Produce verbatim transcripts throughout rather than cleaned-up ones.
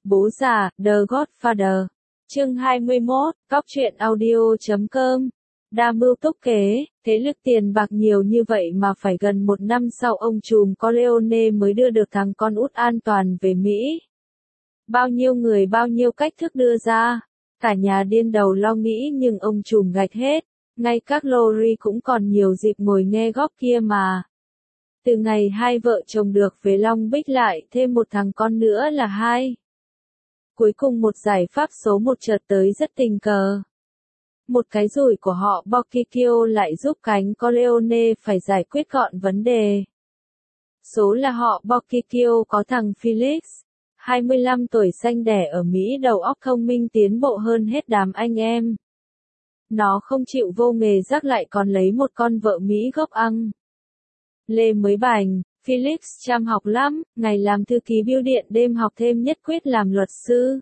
Bố già, The Godfather. Chương hai mươi mốt, Cóc truyện audio chấm com. Đa mưu túc kế, thế lực tiền bạc nhiều như vậy mà phải gần một năm sau ông trùm Corleone mới đưa được thằng con út an toàn về Mỹ. Bao nhiêu người bao nhiêu cách thức đưa ra, cả nhà điên đầu lo nghĩ nhưng ông trùm gạch hết, ngay các lorry cũng còn nhiều dịp ngồi nghe góp kia mà. Từ ngày hai vợ chồng được về Long Bích lại thêm một thằng con nữa là hai. Cuối cùng một giải pháp số một chợt tới rất tình cờ. Một cái rủi của họ Bocchicchio lại giúp cánh Corleone phải giải quyết gọn vấn đề. Số là họ Bocchicchio có thằng Felix, hai mươi lăm tuổi xanh đẻ ở Mỹ, đầu óc thông minh tiến bộ hơn hết đám anh em. Nó không chịu vô nghề rác lại còn lấy một con vợ Mỹ gốc Ăng. Lê mới bành, Felix chăm học lắm, ngày làm thư ký bưu điện đêm học thêm nhất quyết làm luật sư.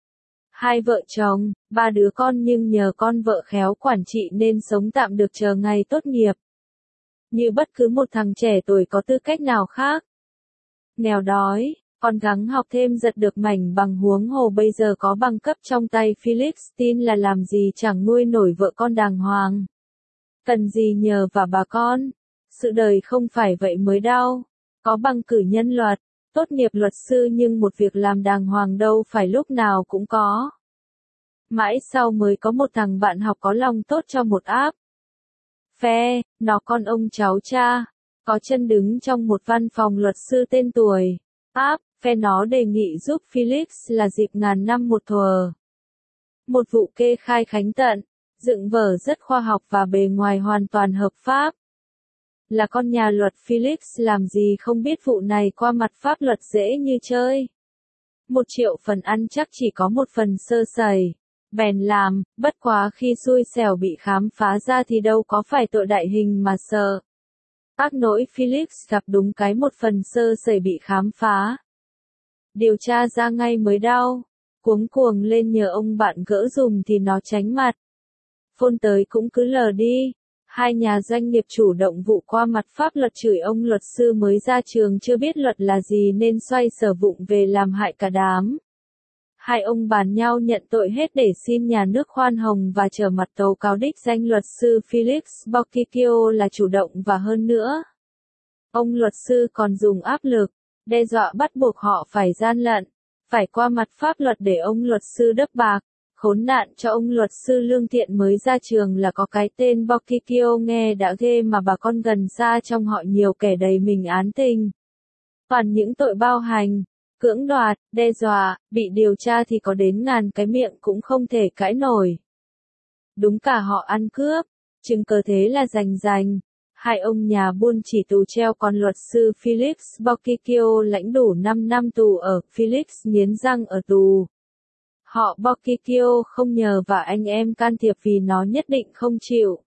Hai vợ chồng, ba đứa con nhưng nhờ con vợ khéo quản trị nên sống tạm được chờ ngày tốt nghiệp. Như bất cứ một thằng trẻ tuổi có tư cách nào khác. Nghèo đói, còn gắng học thêm giật được mảnh bằng, huống hồ bây giờ có bằng cấp trong tay Felix, tin là làm gì chẳng nuôi nổi vợ con đàng hoàng. Cần gì nhờ vào bà con. Sự đời không phải vậy mới đau. Có bằng cử nhân luật, tốt nghiệp luật sư nhưng một việc làm đàng hoàng đâu phải lúc nào cũng có. Mãi sau mới có một thằng bạn học có lòng tốt cho một áp. Phe, nó con ông cháu cha, có chân đứng trong một văn phòng luật sư tên tuổi. Áp, phe nó đề nghị giúp Felix là dịp ngàn năm một thuở. Một vụ kê khai khánh tận, dựng vở rất khoa học và bề ngoài hoàn toàn hợp pháp. Là con nhà luật Felix làm gì không biết vụ này qua mặt pháp luật dễ như chơi. Một triệu phần ăn chắc chỉ có một phần sơ sẩy. Bèn làm, bất quá khi xui xẻo bị khám phá ra thì đâu có phải tội đại hình mà sợ. Ác nỗi Felix gặp đúng cái một phần sơ sẩy bị khám phá. Điều tra ra ngay mới đau. Cuống cuồng lên nhờ ông bạn gỡ dùm thì nó tránh mặt. Phone tới cũng cứ lờ đi. Hai nhà doanh nghiệp chủ động vụ qua mặt pháp luật chửi ông luật sư mới ra trường chưa biết luật là gì nên xoay sở vụng về làm hại cả đám. Hai ông bàn nhau nhận tội hết để xin nhà nước khoan hồng và trở mặt tố cáo đích danh luật sư Felix Bocchicchio là chủ động và hơn nữa. Ông luật sư còn dùng áp lực, đe dọa bắt buộc họ phải gian lận, phải qua mặt pháp luật để ông luật sư đấp bạc. Khốn nạn cho ông luật sư lương thiện mới ra trường là có cái tên Bocchicchio nghe đã ghê mà bà con gần xa trong họ nhiều kẻ đầy mình án tình. Toàn những tội bao hành, cưỡng đoạt, đe dọa, bị điều tra thì có đến ngàn cái miệng cũng không thể cãi nổi. Đúng cả họ ăn cướp, chứng cớ thế là rành rành. Hai ông nhà buôn chỉ tù treo còn luật sư Felix Bocchicchio lãnh đủ năm năm tù ở, Felix nghiến răng ở tù. Họ Bocchicchio không nhờ và anh em can thiệp vì nó nhất định không chịu.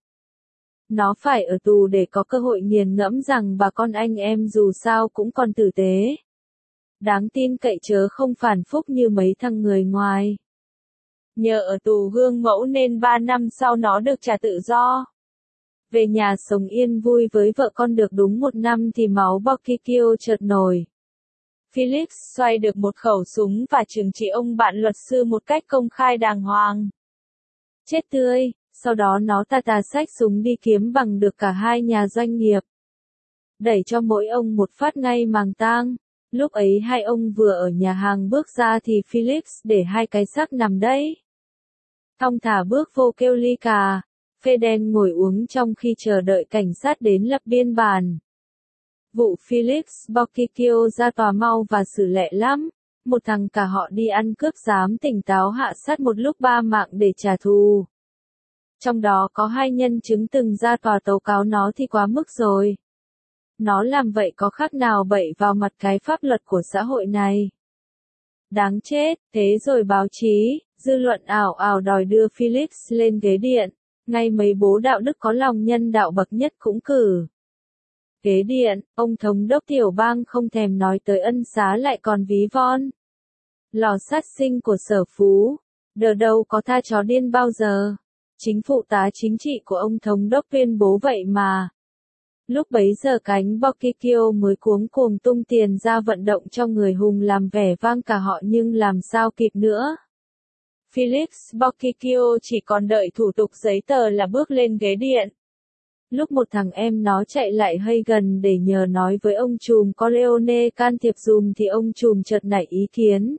Nó phải ở tù để có cơ hội nghiền ngẫm rằng bà con anh em dù sao cũng còn tử tế. Đáng tin cậy chớ không phản phúc như mấy thằng người ngoài. Nhờ ở tù gương mẫu nên ba năm sau nó được trả tự do. Về nhà sống yên vui với vợ con được đúng một năm thì máu Bocchicchio chợt nổi. Felix xoay được một khẩu súng và trừng trị ông bạn luật sư một cách công khai đàng hoàng. Chết tươi, sau đó nó tà tà xách súng đi kiếm bằng được cả hai nhà doanh nghiệp. Đẩy cho mỗi ông một phát ngay màng tang. Lúc ấy hai ông vừa ở nhà hàng bước ra thì Felix để hai cái xác nằm đấy. Thong thả bước vô kêu ly cà, phê đen ngồi uống trong khi chờ đợi cảnh sát đến lập biên bản. Vụ Felix Bocchicchio ra tòa mau và xử lẹ lắm. Một thằng cả họ đi ăn cướp dám tỉnh táo hạ sát một lúc ba mạng để trả thù. Trong đó có hai nhân chứng từng ra tòa tố cáo nó thì quá mức rồi. Nó làm vậy có khác nào bậy vào mặt cái pháp luật của xã hội này. Đáng chết, thế rồi báo chí, dư luận ảo ảo đòi đưa Felix lên ghế điện. Ngay mấy bố đạo đức có lòng nhân đạo bậc nhất cũng cử. Ghế điện, ông thống đốc tiểu bang không thèm nói tới ân xá lại còn ví von. Lò sát sinh của Sở Phú, đờ đâu có tha chó điên bao giờ. Chính phụ tá chính trị của ông thống đốc tuyên bố vậy mà. Lúc bấy giờ cánh Bokikyo mới cuống cuồng tung tiền ra vận động cho người hùng làm vẻ vang cả họ nhưng làm sao kịp nữa. Felix Bokikyo chỉ còn đợi thủ tục giấy tờ là bước lên ghế điện. Lúc một thằng em nó chạy lại Hagen để nhờ nói với ông trùm Corleone can thiệp dùm thì ông trùm chợt nảy ý kiến.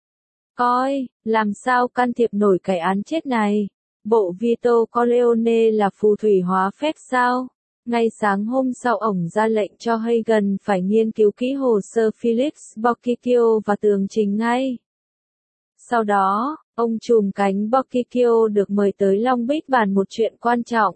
Coi, làm sao can thiệp nổi cái án chết này? Bộ Vito Corleone là phù thủy hóa phép sao? Ngay sáng hôm sau ổng ra lệnh cho Hagen phải nghiên cứu kỹ hồ sơ Felix Bokikyo và tường trình ngay. Sau đó, ông trùm cánh Bokikyo được mời tới Long Beach bàn một chuyện quan trọng.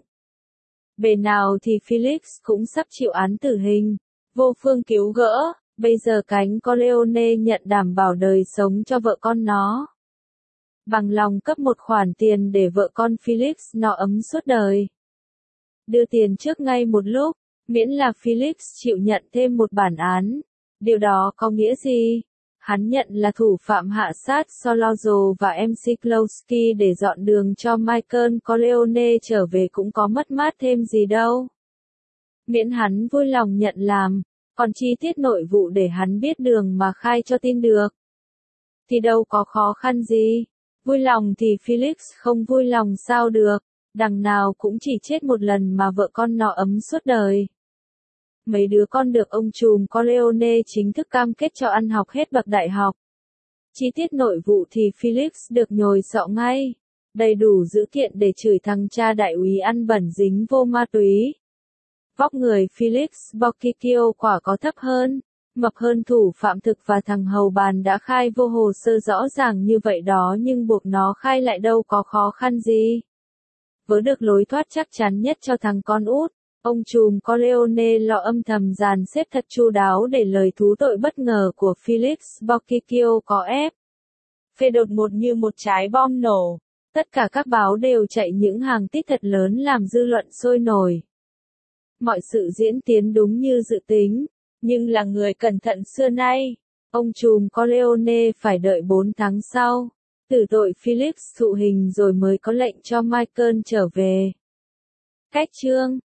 Bề nào thì Felix cũng sắp chịu án tử hình, vô phương cứu gỡ, bây giờ cánh Corleone nhận đảm bảo đời sống cho vợ con nó. Bằng lòng cấp một khoản tiền để vợ con Felix nó ấm suốt đời. Đưa tiền trước ngay một lúc, miễn là Felix chịu nhận thêm một bản án. Điều đó có nghĩa gì? Hắn nhận là thủ phạm hạ sát Solozzo và em xê Klowski để dọn đường cho Michael Corleone trở về cũng có mất mát thêm gì đâu. Miễn hắn vui lòng nhận làm, còn chi tiết nội vụ để hắn biết đường mà khai cho tin được. Thì đâu có khó khăn gì. Vui lòng thì Felix không vui lòng sao được, đằng nào cũng chỉ chết một lần mà vợ con nó ấm suốt đời. Mấy đứa con được ông trùm Corleone chính thức cam kết cho ăn học hết bậc đại học. Chi tiết nội vụ thì Felix được nhồi sọ ngay, đầy đủ dữ kiện để chửi thằng cha đại úy ăn bẩn dính vô ma túy. Vóc người Felix Bokikyo quả có thấp hơn, mập hơn thủ phạm thực và thằng hầu bàn đã khai vô hồ sơ rõ ràng như vậy đó nhưng buộc nó khai lại đâu có khó khăn gì. Vớ được lối thoát chắc chắn nhất cho thằng con út. Ông trùm Corleone lo âm thầm dàn xếp thật chu đáo để lời thú tội bất ngờ của Felix Bokikyo có ép. Phê đột ngột như một trái bom nổ. Tất cả các báo đều chạy những hàng tít thật lớn làm dư luận sôi nổi. Mọi sự diễn tiến đúng như dự tính, nhưng là người cẩn thận xưa nay, ông trùm Corleone phải đợi bốn tháng sau, tử tội Felix thụ hình rồi mới có lệnh cho Michael trở về. Cách chương